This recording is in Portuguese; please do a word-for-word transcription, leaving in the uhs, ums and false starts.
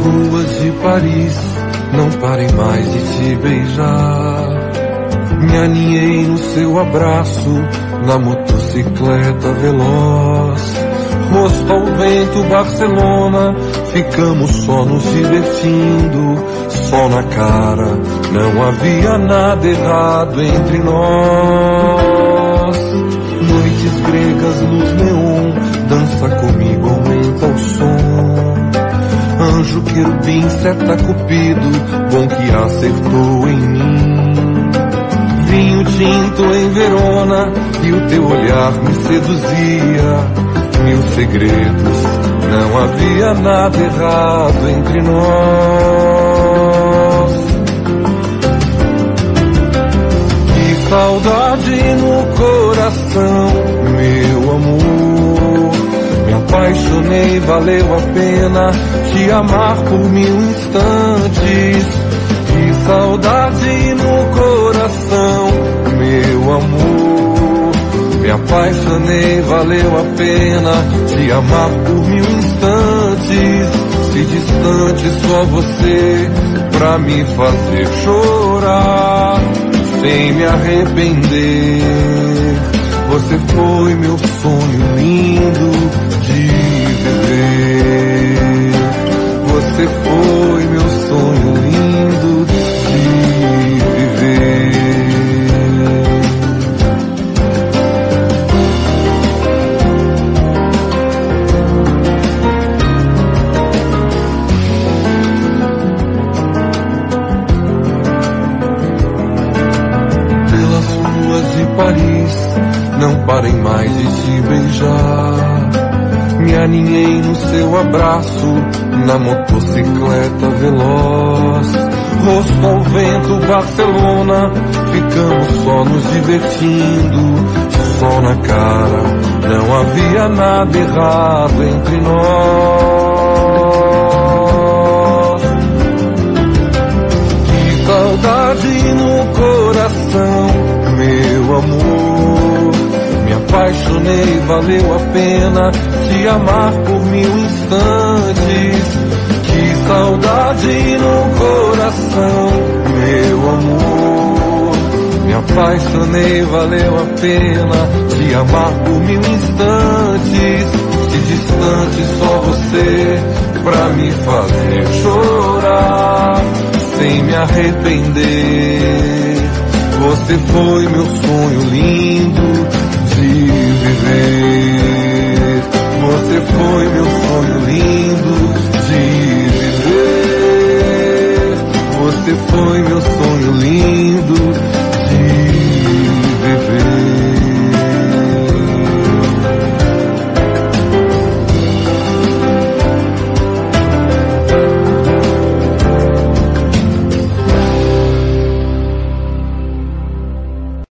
ruas de Paris não parem mais de te beijar. Me aninhei no seu abraço, na motocicleta veloz. Rosto ao vento, Barcelona, ficamos só nos divertindo. Sol na cara, não havia nada errado entre nós. Noites gregas, luz neon, dança comigo, aumenta o som. Anjo, querubim, seta, cupido, bom que acertou em mim. Vinho tinto em Verona e o teu olhar me seduzia. Mil segredos, não havia nada errado entre nós. Que saudade no coração, meu amor. Me apaixonei, valeu a pena te amar por mil instantes. Que saudade no coração, meu amor. Me apaixonei, valeu a pena te amar por mil instantes. Se distante só você pra me fazer chorar, sem me arrepender. Você foi meu sonho lindo de viver. Você foi meu sonho lindo de viver. Paris, não parem mais de te beijar. Me aninhei no seu abraço, na motocicleta veloz. Rosto ao vento, Barcelona, ficamos só nos divertindo. Sol na cara, não havia nada errado entre nós. Que saudade no coração, meu amor. Me apaixonei, valeu a pena te amar por mil instantes. Que saudade no coração, meu amor. Me apaixonei, valeu a pena te amar por mil instantes. De distante só você pra me fazer chorar, sem me arrepender. Você foi meu sonho lindo de viver. Você foi meu sonho lindo de viver. Você foi meu sonho